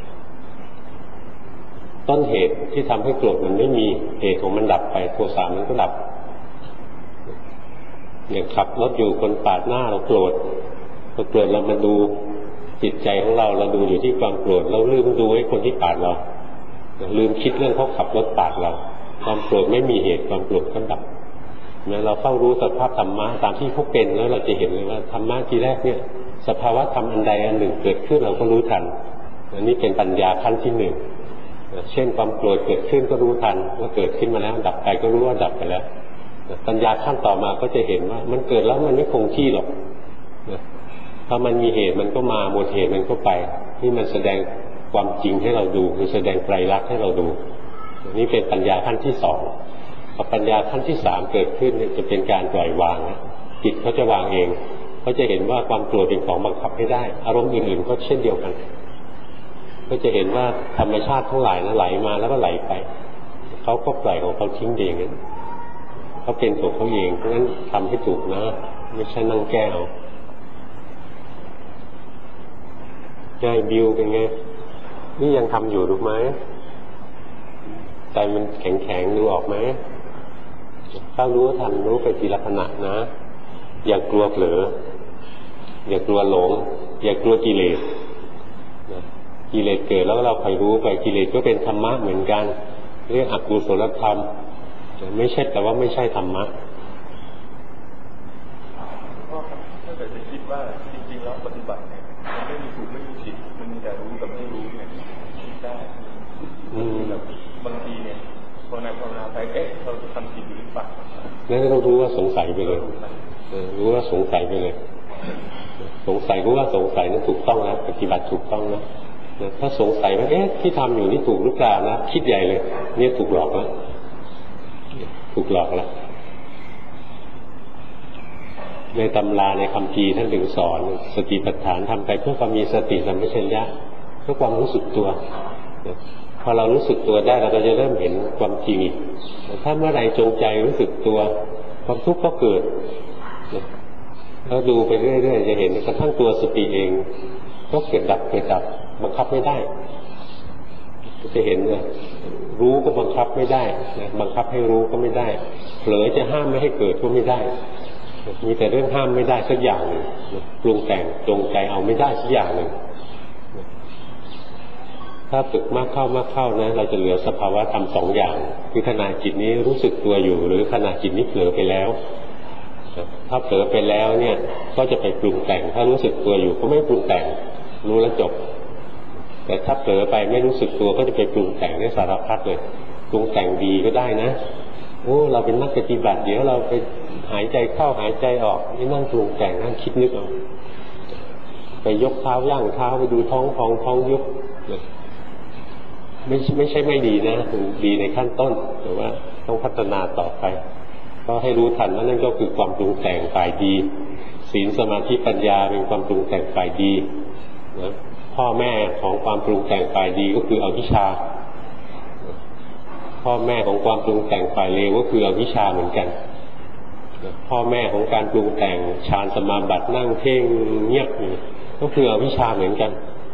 ต้นเหตุที่ทำให้โกรธมันไม่มีเหตุของมันดับไปโทสะมันก็ดับอย่างขับรถอยู่คนปาดหน้าเราโกรธพอโกรธเรามาดูจิตใจของเราเราดูอยู่ที่ความโกรธเราลืมดูไอ้คนที่ปาดเราลืมคิดเรื่องเขาขับรถปาดเราความโกรธไม่มีเหตุความโกรธก็ดับเมื่อเราเข้ารู้สภาพธรรมะตามที่เขาเป็นแล้วเราจะเห็นเลยว่าธรรมะทีแรกเนี่ยสภาวะธรรมอันใดอันหนึ่งเกิดขึ้นเราก็รู้ทันอันนี้เป็นปัญญาขั้นที่หนึ่งเช่นความโกรธเกิดขึ้นก็รู้ทันว่าเกิดขึ้นมาแล้วดับไปก็รู้ว่าดับไปแล้วปัญญาขั้นต่อมาก็จะเห็นว่ามันเกิดแล้วมันไม่คงที่หรอกพอมันมีเหตุมันก็มาหมดเหตุมันก็ไปนี่มันแสดงความจริงให้เราดูคือแสดงไตรลักษณ์ให้เราดูนี่เป็นปัญญาขั้นที่สองพอปัญญาขั้นที่สามเกิดขึ้นจะเป็นการปล่อยวางนะจิตเขาจะวางเองเขาจะเห็นว่าความโกรธเป็นของบังคับไม่ได้อารมณ์อื่นๆก็เช่นเดียวกันก็จะเห็นว่าธรรมชาติทั้งหลายนะไหลมาแล้วก็ไหลไปเขาก็ปล่อยของเขาทิ้งเองนั้นเขาเป็นตัวเขาเองเพราะฉะนั้นทำให้ถูกนะไม่ใช่นั่งแก้วง่ายบิวเป็นไงนี่ยังทำอยู่รู้ไหมใจมันแข็งๆดูออกไหมถ้ารู้ทันรู้ไปทีละขณะนะอย่ากลัวเผลออย่ากลัวหลงอย่ากลัวกิเลสกิเลสเกิดแล้วเราคอยรู้ไปกิเลสก็เป็นธรรมะเหมือนกันเรื่องอกุศลธรรมไม่ใช่แต่ว่าไม่ใช่ธรรมะก็ถ้าเกิดจะคิดว่าจริงๆแล้วปฏิบัติเนี่ยมันไม่มีถูกไม่มีผิดมันมีแต่รู้กับไม่รู้เนี่ยคิดได้แบบบางทีเนี่ยภาวนาภาวนาไปเอ๊ะเราจะทำผิดหรือเปล่านั่นก็ต้องรู้ว่าสงสัยไปเลยรู้ว่าสงสัยไปเลยสงสัยรู้ว่าสงสัยนั้นถูกต้องแล้วปฏิบัติถูกต้องแล้วถ้าสงสัยว่าเอ๊ะที่ทำอยู่นี่ถูกหรือเปล่านะคิดใหญ่เลยเนี่ยถูกหลอกแล้วถูกหลอกแล้วในตำราในคัมภีร์ท่านถึงสอนสติปัฏฐานทำไปเพื่อความมีสติสัมปชัญญะเพื่อความรู้สึกตัวพอเรารู้สึกตัวได้เราก็จะเริ่มเห็นความจริงอีกถ้าเมื่อไหร่จงใจรู้สึกตัวความทุกข์ก็เกิดแล้วดูไปเรื่อยๆจะเห็นกระทั่งตัวสติเองก็เกิดดับเกิดดับบังคับไม่ได้จะเห็นว่ารู้ก็บังคับไม่ได้บังคับให้รู้ก็ไม่ได้เผลอจะห้ามไม่ให้เกิดก็ไม่ได้มีแต่เรื่องห้ามไม่ได้สักอย่างหนึ่งปรุงแต่งจงใจเอาไม่ได้สักอย่างหนึ่งถ้าฝึกมากเข้ามากเข้านะเราจะเหลือสภาวะธรรมสองอย่างคือขณะจิตนี้รู้สึกตัวอยู่หรือขณะจิตนี้เผลอไปแล้วถ้าเผลอไปแล้วเนี่ยก็จะไปปรุงแต่งถ้ารู้สึกตัวอยู่ก็ไม่ปรุงแต่งรู้แล้วจบแต่ถ้าเผลอไปไม่รู้สึกตัวก็จะไปปรุงแต่งได้สารพัดเลยปรุงแต่งดีก็ได้นะโอ้เราเป็นนักปฏิบัติเดี๋ยวเราไปหายใจเข้าหายใจออกนี่นั่งปรุงแต่งนั่งคิดนึกเอาไปยกเท้าย่างเท้าไปดูท้องพองท้องยุบไม่ไม่ใช่ไม่ดีนะดีในขั้นต้นแต่ว่าต้องพัฒนาต่อไปก็ให้รู้ทันว่านั่นก็คือความปรุงแต่งฝ่ายดีศีลสมาธิปัญญาเป็นความปรุงแต่งฝ่ายดีนะพ่อแม่ของความปรุงแต่งฝ่ายดีก็คืออวิชชาพ่อแม่ของความปรุงแต่งฝ่ายเลวก็คืออวิชชาเหมือนกันพ่อแม่ของการปรุงแต่งฌานสมาบัตินั่งเพ่งเงียบก็คืออวิชชาเหมือนกัน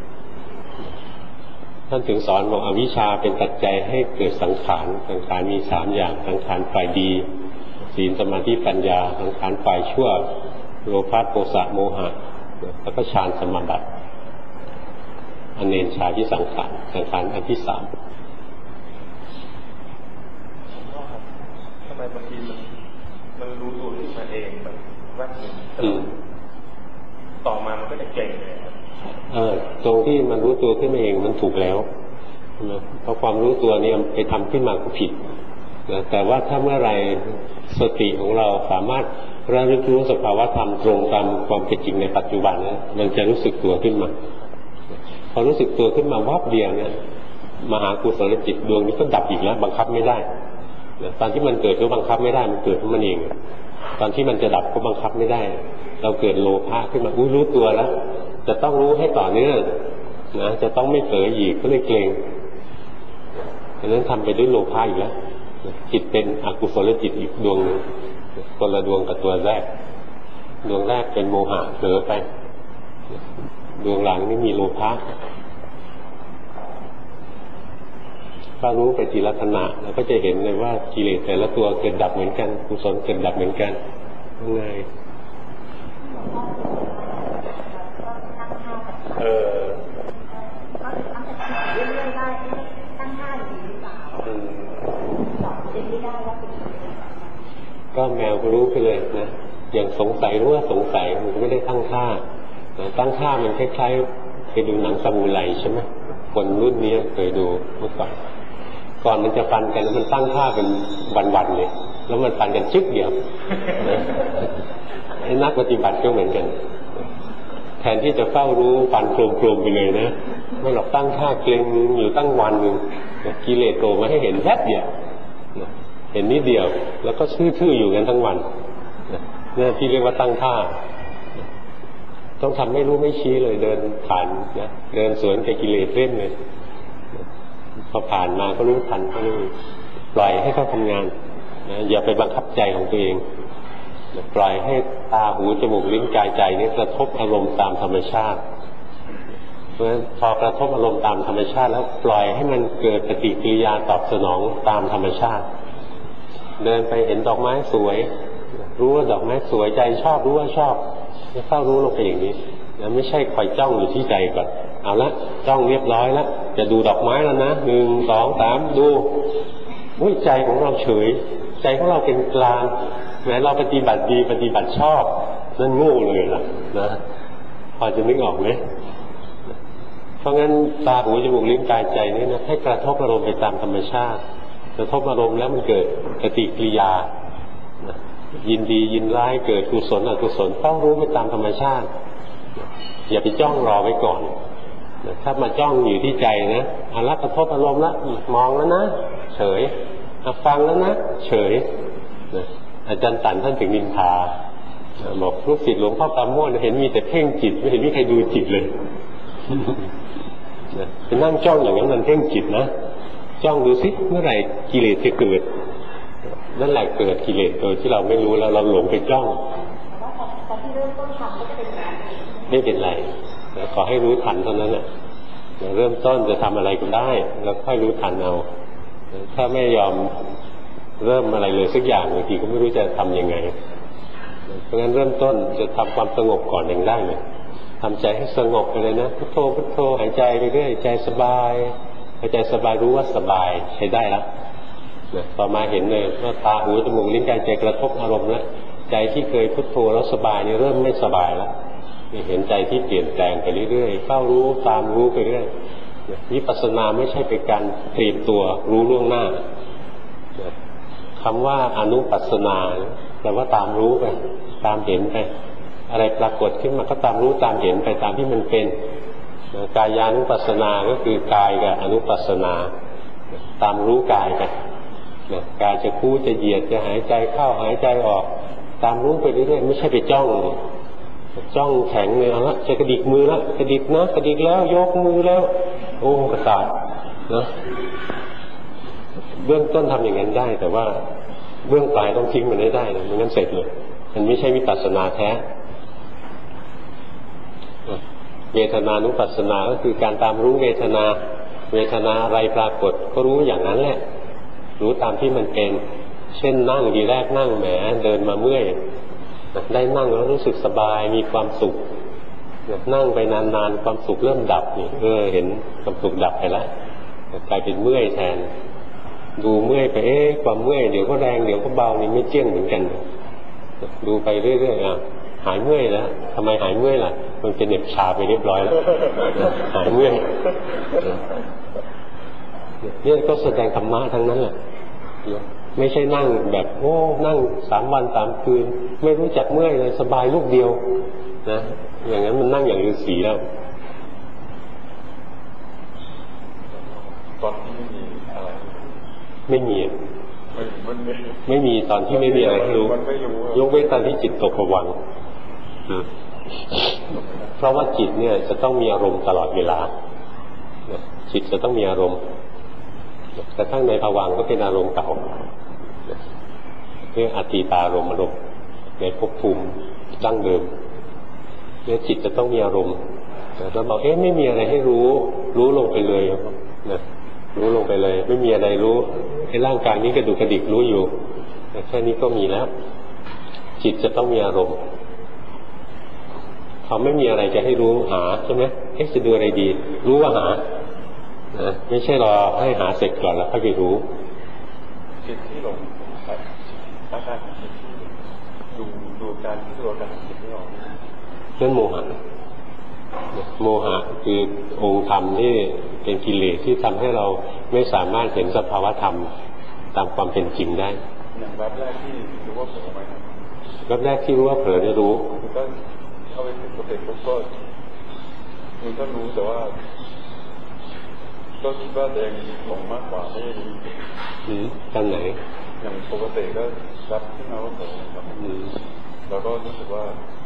ท่านถึงสอนบอกอวิชชาเป็นปัจจัยให้เกิดสังขารสังขารมีสามอย่างสังขารฝ่ายดีศีลสมาธิปัญญาสังขารฝ่ายชั่วโลภะโทสะโมหะแล้วก็ฌานสมาบัติอเนนชาที่สังขารสังขารอันที่สามทำไมบางทีมันมันรู้ตัวขึ้นมาเองแบบแวบหนึ่งต่อมามันก็จะเก่งเลยเออตรงที่มันรู้ตัวขึ้นมาเองมันถูกแล้วนะเพราะความรู้ตัวนี้ไปทำขึ้นมาก็ผิดนะแต่ว่าถ้าเมื่อไรสติของเราสามารถระลึกรู้สภาวะธรรมตรงตามความเป็นจริงในปัจจุบันนะมันจะรู้สึกตัวขึ้นมาพอรู้สึกตัวขึ้นมาวับเดียวเนี่ยมหากุศลจิตดวงนี้ก็ดับอีกแล้วบังคับไม่ได้นะตอนที่มันเกิดก็บังคับไม่ได้มันเกิดขึ้นมาเองตอนที่มันจะดับก็บังคับไม่ได้เราเกิดโลภะขึ้นมาอุ้ยรู้ตัวแล้วจะต้องรู้ให้ต่อเนื่องนะจะต้องไม่เผลออีกก็เลยเกรงดังนั้นทำไปด้วยโลภะอีกแล้วจิตเป็นอกุศลจิตอีกดวงนึงคนละดวงกับตัวแรกดวงแรกเป็นโมหะเผลอไปดวงหลังนี่มีโลภะถ้ารู้ไปทีละขณะเราก็จะเห็นเลยว่ากิเลสแต่ละตัวเกิดดับเหมือนกันกุศลเกิดดับเหมือนกันง่ายเออก็เลยตั้งแต่เรื่อยๆได้ตั้งท่าอยู่หรือเปล่าสอนเด็กไม่ได้ว่าเป็นก็แมวก็รู้ไปเลยนะอย่างสงสัยรู้ว่าสงสัยมันไม่ได้ตั้งท่าตั้งท่ามันคล้ายๆเคยดูหนังซามูไรใช่ไหมคนรุ่นนี้เคยดูเมื่อก่อนก่อนมันจะฟันกันมันตั้งท่าเป็นวันๆเลยแล้วมันฟันกันชึกเดียวไอ้นักปฏิบัติก็เหมือนกันแทนที่จะเฝ้ารู้ฟันโครมๆไปเลยนะไม่หรอกตั้งท่าเกร็งอยู่ตั้งวันหนึ่งกิเลสโผล่มาให้เห็นแวบเดียวเห็นนิดเดียวแล้วก็ทื่อๆอยู่กันทั้งวันเนี่ยที่เรียกว่าตั้งท่าต้องทำไม่รู้ไม่ชี้เลยเดินผ่านนะเดินสวนกับกิเลสเล่นเลยพอผ่านมาก็รู้ทันก็รู้ปล่อยให้เขาทำงานนะอย่าไปบังคับใจของตัวเองปล่อยให้ตาหูจมูกลิ้นกายใจนี้กระทบอารมณ์ตามธรรมชาติเพราะฉะนั้นพอกระทบอารมณ์ตามธรรมชาติแล้วปล่อยให้มันเกิดปฏิกิริยาตอบสนองตามธรรมชาติเดินไปเห็นดอกไม้สวยรู้ว่าดอกไม้สวยใจชอบรู้ว่าชอบไม่เข้ารู้ลงไปอย่างนี้นะไม่ใช่คอยจ้องอยู่ที่ใจก่อนเอาละจ้องเรียบร้อยแล้วจะดูดอกไม้แล้วนะหนึ่งสองสามดูอุ้ยใจของเราเฉยใจของเราเป็นกลางแม้เราปฏิบัติดีปฏิบัติชอบนั่นโง่เลยล่ะนะพอจะนึกออกไหมเพราะงั้นตาหูจมูกลิ้นกายใจนี่นะให้กระทบอารมณ์ไปตามธรรมชาติกระทบอารมณ์แล้วมันเกิดปฏิกิริยายินดียินร้ายเกิดกุศลอกุศลต้องรู้ไปตามธรรมชาติอย่าไปจ้องรอไว้ก่อนถ้ามาจ้องอยู่ที่ใจนะอาละกระทบอารมณ์ละมองแล้วนะเฉยฟังแล้วนะเฉยอาจารย์ตันท่านถึงนินทาบอกลูกศิษย์หลวงพ่อปราโมทย์เห็นมีแต่เพ่งจิตไม่เห็นมีใครดูจิตเลยไปนั่งจ้องอย่างนั้นมันเพ่งจิตนะจ้องดูสิเมื่อไหร่กิเลสจะเกิดนั่นแหละเกิดกิเลสโดยที่เราไม่รู้แล้วเราหลงไปจ้องตอนที่เริ่มต้นทำก็เป็นแบบไม่เป็นไรขอให้รู้ทันเท่านั้นแหละเริ่มต้นจะทำอะไรก็ได้แล้วค่อยรู้ทันเอาถ้าไม่ยอมเริ่มอะไรเลยสักอย่างบางทีก็ไม่รู้จะทำยังไงเพราะงั้นเริ่มต้นจะทำความสงบก่อนยังได้เลยทำใจให้สงบไปเลยนะพุทโธพุทโธหายใจไปเรื่อยใจสบายหายใจสบายรู้ว่าสบายใช้ได้แล้วต่อมาเห็นเลยว่าตาหูจมูกลิ้นกายใจกระทบอารมณ์แล้วใจที่เคยพุทโธแล้วสบายนี่เริ่มไม่สบายแล้วเห็นใจที่เปลี่ยนแปลงไปเรื่อยๆเฝ้ารู้ตามรู้ไปเรื่อยวิปัสสนาไม่ใช่เป็นการเตรียมตัวรู้ล่วงหน้าคำว่าอนุปัสสนาแปลว่าตามรู้ไปตามเห็นไปอะไรปรากฏขึ้นมาก็ตามรู้ตามเห็นไปตามที่มันเป็นกายานุปัสสนาก็คือกายกับอนุปัสสนาตามรู้กายไปกายจะคู่จะเหยียดจะหายใจเข้าหายใจออกตามรู้ไปเรื่อยๆไม่ใช่ไปจ้องจ้องแข็งเลยเอาละจะกระดิกมือแล้วกระดิกนะกระดิกแล้วยกมือแล้วโอ้กระสาดนะเบื้องต้นทำอย่างนั้นได้แต่ว่าเบื้องปลายต้องทิ้งมันให้ได้นะไม่งั้นเสร็จเลยมันไม่ใช่วิปัสสนาแท้เวทนานุปัสสนาก็คือการตามรู้เวทนาเวทนาอะไรปรากฏก็รู้อย่างนั้นแหละรู้ตามที่มันเป็นเช่นนั่งทีแรกนั่งแหมเดินมาเมื่อยได้นั่งแล้วรู้สึกสบายมีความสุขนั่งไปนานๆความสุขเริ่มดับนี่เออเห็นความสุขดับไปแล้วกลายเป็นเมื่อยแทนดูเมื่อยไปเอ๊ะความเมื่อยเดี๋ยวก็แรงเดี๋ยวก็เบานี่ไม่เจี้ยงเหมือนกันดูไปเรื่อยๆอ่ะหายเมื่อยแล้วทำไมหายเมื่อยล่ะมันจะเหน็บชาไปเรียบร้อยแล้วหายเมื่อยเนี่ยก็แสดงธรรมะทั้งนั้นแหละไม่ใช่นั่งแบบโอ้นั่งสามวันสามคืนไม่รู้จักเมื่อยเลยสบายลูกเดียวนะอย่างนั้นมันนั่งอย่างฤาษีแล้วตอนที่ไม่มีอะไรไม่มีไม่มีตอนที่ไม่มีอะไรให้รู้ยกเว้นตอนที่จิตตกผวังค์เพราะว่าจิตเนี่ยจะต้องมีอารมณ์ตลอดเวลาจิตจะต้องมีอารมณ์แต่ทั้งในภวังค์ก็เป็นอารมณ์เก่าเรื่องอตีตารมณ์อารมณ์ในภพภูมิดั้งเดิมเนี่ยจิตจะต้องมีอารมณ์แล้วบอกเอ๊ะไม่มีอะไรให้รู้รู้ลงไปเลยนะรู้ลงไปเลยไม่มีอะไรรู้ไอ้ร่างกายนี้กระดูกกระดิกรู้อยู่แต่แค่นี้ก็มีแล้วจิตจะต้องมีอารมณ์พอไม่มีอะไรจะให้รู้หาใช่ไหมเอ๊ะจะดูอะไรดีรู้ว่าหานะไม่ใช่รอให้หาเสร็จก่อนแล้วค่อยไปรู้จิตที่หลงอาการของจิตดูดูการที่ตัวการของจิตไม่ออกนั่นโมหะโมหะคือองค์ธรรมที่เป็นกิเลสที่ทำให้เราไม่สามารถเห็นสภาวธรรมตามความเป็นจริงได้อย่างแวบแรกที่รู้ว่าเผลอไหมครับแวบแรกที่รู้ว่าเผลอได้รู้ก็เข้าไปถึงสติปุ๊บก็มันก็รู้แต่ว่าก็คิดว่าตัวเองหลงมากกว่าไม่ได้รู้อืมตอนไหนอย่างปกติก็รับขึ้นมาว่าเผลอครับอืมแล้วก็รู้สึกว่า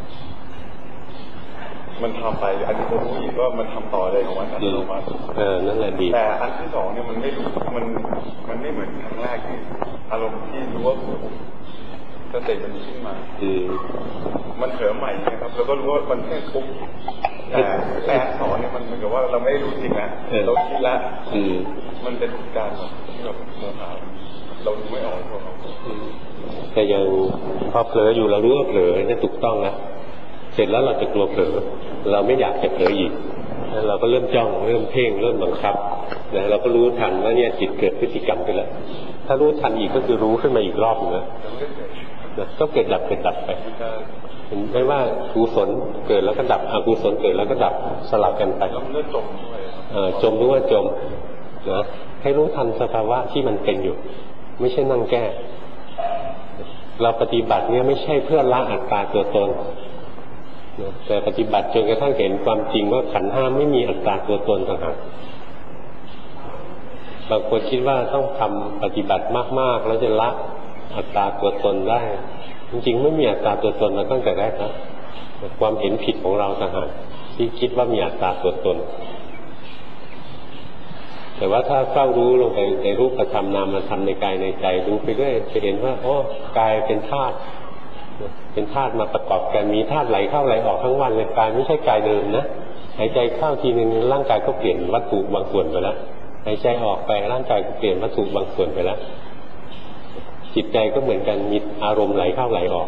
มันทำไปอันที่ผมรู้อีกว่ามันทำต่อเลยของมันอัตโนมัติเออนั่นแหละดีแต่อันที่สองเนี่ยมันไม่รู้มันมันไม่เหมือนครั้งแรกที่อารมณ์ที่รู้ว่าสติมันขึ้นมาอืมมันเผลอใหม่นะครับแล้วก็รู้ว่ามันแค่คุกแต่แต่สอนเนี่ยมันเหมือนกับว่าเราไม่รู้จริงนะเราคิดละมันเป็นการที่แบบโมหะเราดูไม่ออกของเราแต่ยังพอเผลออยู่เรารู้ว่าเผลอนี่ถูกต้องนะเสร็จแล้วเราจะกลัวเผลอเราไม่อยากจะเผลออีกเราก็เริ่มจ้องเริ่มเพ่งเริ่มบังคับนะเราก็รู้ทันว่าเนี่ยจิตเกิดพฤติกรรมไปแล้วถ้ารู้ทันอีกก็คือรู้ขึ้นมาอีกรอบนึงนะก็เกิดดับเกิดดับไปเห็นไหมว่ากุศลเกิดแล้วก็ดับอกุศลเกิดแล้วก็ดับสลับกันไปแล้วมันจมด้วยเออจมรู้ว่าจมนะให้รู้ทันสภาวะที่มันเป็นอยู่ไม่ใช่นั่งแก้เราปฏิบัติเนี่ยไม่ใช่เพื่อละอัตตาตัวตนแต่ปฏิบัติจนกระทั่งเห็นความจริงว่าขันธ์ห้าไม่มีอัตตาตัวตนต่างหากบางคนคิดว่าต้องทำปฏิบัติมากๆแล้วจะละอัตตาตัวตนได้จริงๆไม่มีอัตตาตัวตนมาตั้งแต่แรกนะความเห็นผิดของเราต่างหากที่คิดว่ามีอัตตาตัวตนแต่ว่าถ้าเฝ้ารู้ลงไปในรูปธรรมนามธรรมในกายในใจดูไปเรื่อยจะเห็นว่าโอ้กายเป็นธาตุเป็นธาตุมาประกอบกันมีธาตุไหลเข้าไหลออกทั้งวันเลยกายไม่ใช่กายเดิมนะหายใจเข้าทีนึงร่างกายก็เปลี่ยนวัตถุบางส่วนไปแล้วหายใจออกไปร่างกายก็เปลี่ยนวัตถุบางส่วนไปแล้วจิตใจก็เหมือนกันมีอารมณ์ไหลเข้าไหลออก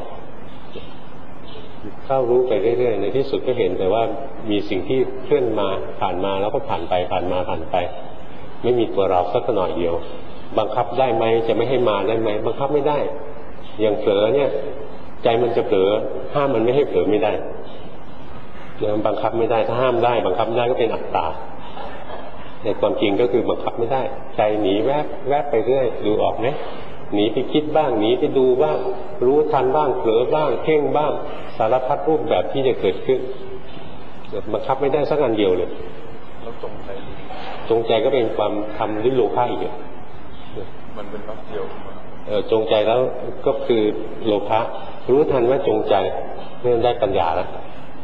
เข้ารู้ไปเรื่อยๆในที่สุดก็เห็นแต่ว่ามีสิ่งที่เคลื่อนมาผ่านมาแล้วก็ผ่านไปผ่านมาผ่านไปไม่มีตัวเราสักหน่อยเดียวบังคับได้ไหมจะไม่ให้มาได้ไหมบังคับไม่ได้อย่างเผลอเนี่ยใจมันจะเผลอห้ามมันไม่ให้เผลอไม่ได้ยังบังคับไม่ได้ถ้าห้ามได้บังคับได้ก็เป็นอัตตาในความจริงก็คือบังคับไม่ได้ใจหนีแวบแวบไปเรื่อยดูออกไหมหนีไปคิดบ้างหนีไปดูบ้างรู้ทันบ้างเผลอบ้างเพ่งบ้างสารพัดรูปแบบที่จะเกิดขึ้นบังคับไม่ได้สักอันเดียวเลยแล้วจงใจจงใจก็เป็นความทำด้วยโลภะอีกมันเป็นวัดเดียวเออจงใจแล้วก็คือโลภะรู้ทันว่าจงใจเริ่มได้ปัญญาแล้ว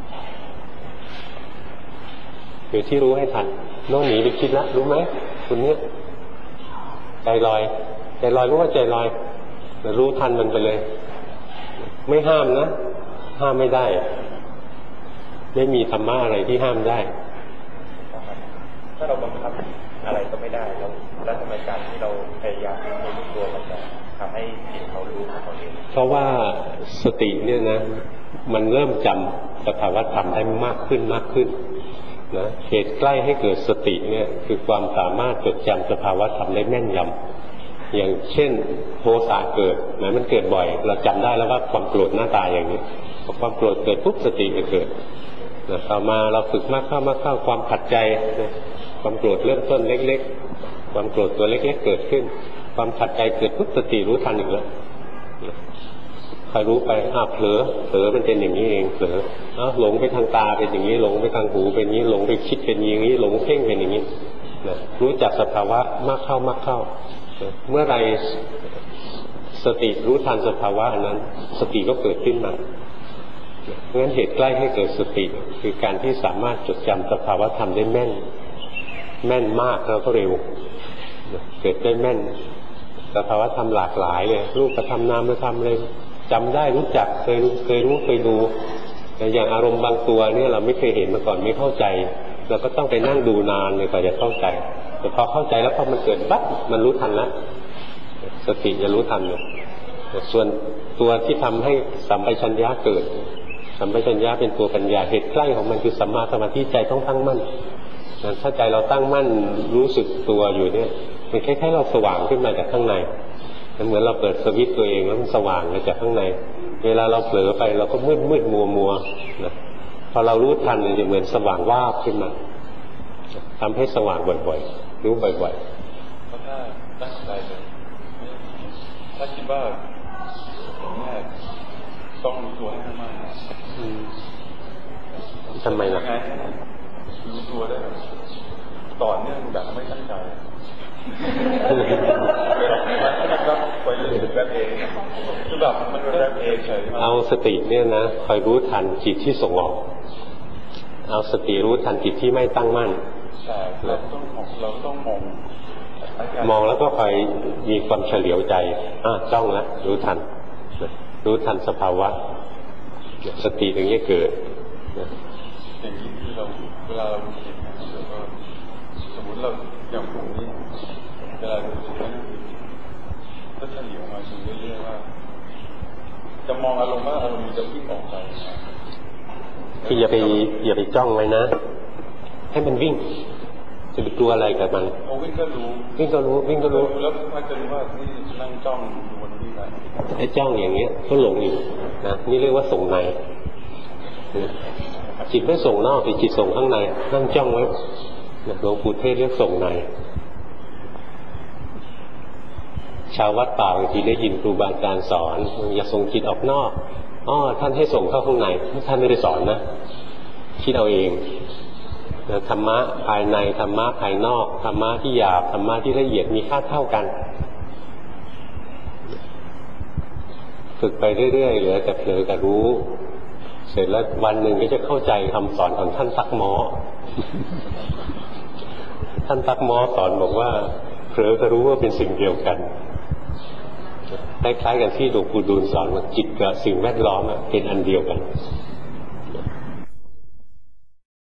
อยู่ที่รู้ให้ทันโน่นหนีไปคิดแล้วรู้ไหมคุณเนี้ยใจลอยใจลอยรู้ว่าใจลอยแต่รู้ทันมันไปเลยไม่ห้ามนะห้ามไม่ได้ไม่มีธรรมะอะไรที่ห้ามได้ถ้าเราบังคับอะไรก็ไม่ได้แล้วแล้วทำไมการที่เราพยายามไม่รู้ตัวมันจะทำให้จิตเรารู้เขาเองเพราะว่าสติเนี่ยนะมันเริ่มจำสภาวะธรรมได้มากขึ้นมากขึ้นนะเหตุใกล้ให้เกิดสติเนี่ยคือความสามารถจดจำสภาวะธรรมได้แม่นยำอย่างเช่นโทสะเกิดนะมันเกิดบ่อยเราจำได้แล้วว่าความโกรธหน้าตาอย่างนี้พอความโกรธเกิดปุ๊บสติจะเกิดนะต่อมาเราฝึกมากเข้ามากเข้าความขัดใจนะความโกรธเริ่มต้นเล็กๆความโกรธตัวเล็กๆเกิดขึ้นความขัดใจเกิดปุ๊บสติรู้ทันอีกแล้วคอยรู้ไปอ้าวเผลอเผลอมันเป็นอย่างนี้เองเผลออ้าวหลงไปทางตาเป็นอย่างนี้หลงไปทางหูเป็นอย่างนี้หลงไปคิดเป็นอย่างนี้หลงเพ่งเป็นอย่างนี้นะรู้จักสภาวะมากเข้ามากเข้าเมื่อไรสติรู้ทันสภาวะนั้นสติก็เกิดขึ้นมาเพราะฉะนั้นเหตุใกล้ให้เกิดสติคือการที่สามารถจดจำสภาวะธรรมได้แม่นแม่นมากแล้วก็เร็วเกิดได้แม่นสภาวะธรรมหลากหลายเลยรูปธรรมนามธรรมเลยจำได้รู้จักเคยเคยรู้เคยดูแต่อย่างอารมณ์บางตัวเนี่ยเราไม่เคยเห็นมาก่อนไม่เข้าใจเราก็ต้องไปนั่งดูนานเลยกว่าจะเข้าใจแต่พอเข้าใจแล้วพอมันเกิดปั๊บมันรู้ทันแล้วสติจะรู้ทันเลยส่วนตัวที่ทำให้สัมปชัญญะเกิดสัมปชัญญะเป็นตัวปัญญาเหตุใกล้ของมันคือสัมมาสมาธิใจต้องตั้งมั่นถ้าใจเราตั้งมั่นรู้สึกตัวอยู่เนี่ยมันคล้ายๆเราสว่างขึ้นมาจากข้างในมันเหมือนเราเปิดสวิตช์ตัวเองแล้วมันสว่างมาจากข้างในเวลาเราเผลอไปเราก็มืดมืดมัวมัวนะพอเรารู้ทันมันจะเหมือนสว่างวาบขึ้นมาทำให้สว่างบ่อยๆรู้บ่อยๆเพราะถ้าตั้งใจเลยถ้าคิดว่าเนี่ยต้องรู้ตัวให้มากทำไมล่ะรู้ตัวได้ต่อเนื่องแบบไม่ตั้งใจมันก็ไปเรื่อยๆแบบเองคือแบบมันก็แบบเองเฉยเอาสติเนี่ยนะคอยรู้ทันจิตที่ส่งออกเอาสติรู้ทันจิตที่ไม่ตั้งมั่นแต่เราต้องเราต้องมองมองแล้วก็คอยมีความเฉลียวใจอ่ะจ้องแล้วรู้ทันรู้ทันสภาวะสติอย่างนี้เกิดอย่างนี้คือเราเวลาเราเห็นนะเราก็สมมติเราอย่างกลุ่มนี้เวลาเราดูนั่นก็เฉลี่ยมาดูเรื่อยๆว่าจะมองอารมณ์ว่าอารมณ์จะวิ่งออกไปคืออย่าไปอย่าไปจ้องไว้นะให้มันวิ่งจะไปกลัวอะไรกับมันวิ่งก็รู้วิ่งก็รู้วิ่งก็รู้แล้วมันจะรู้ว่านี่นั่งจ้องดูมันวิ่งอะไรไอ้จ้องอย่างเงี้ยก็หลงอยู่นะนี่เรียกว่าส่งในจิตไม่ส่งนอกแต่จิตส่งข้างในนั่งจ้องไว้หลวงปู่เทศเรียกส่งในชาววัดป่าบางทีได้ยินครูบาอาจารย์สอนอย่าส่งจิตออกนอกอ้อท่านให้ส่งเข้าข้างในท่านไม่ได้สอนนะคิดเอาเองธรรมะภายในธรรมะภายนอกธรรมะที่หยาบธรรมะที่ละเอียดมีค่าเท่ากันฝึกไปเรื่อยๆเหลือแต่เผลอกับรู้เสร็จแล้ววันหนึ่งก็จะเข้าใจคำสอนของท่านตักหมอท่านตักหมอสอนบอกว่าเผลอกับรู้ว่าเป็นสิ่งเดียวกันคล้ายๆกันที่หลวงปู่ดูลสอนว่าจิตกับสิ่งแวดล้อมเป็นอันเดียวกัน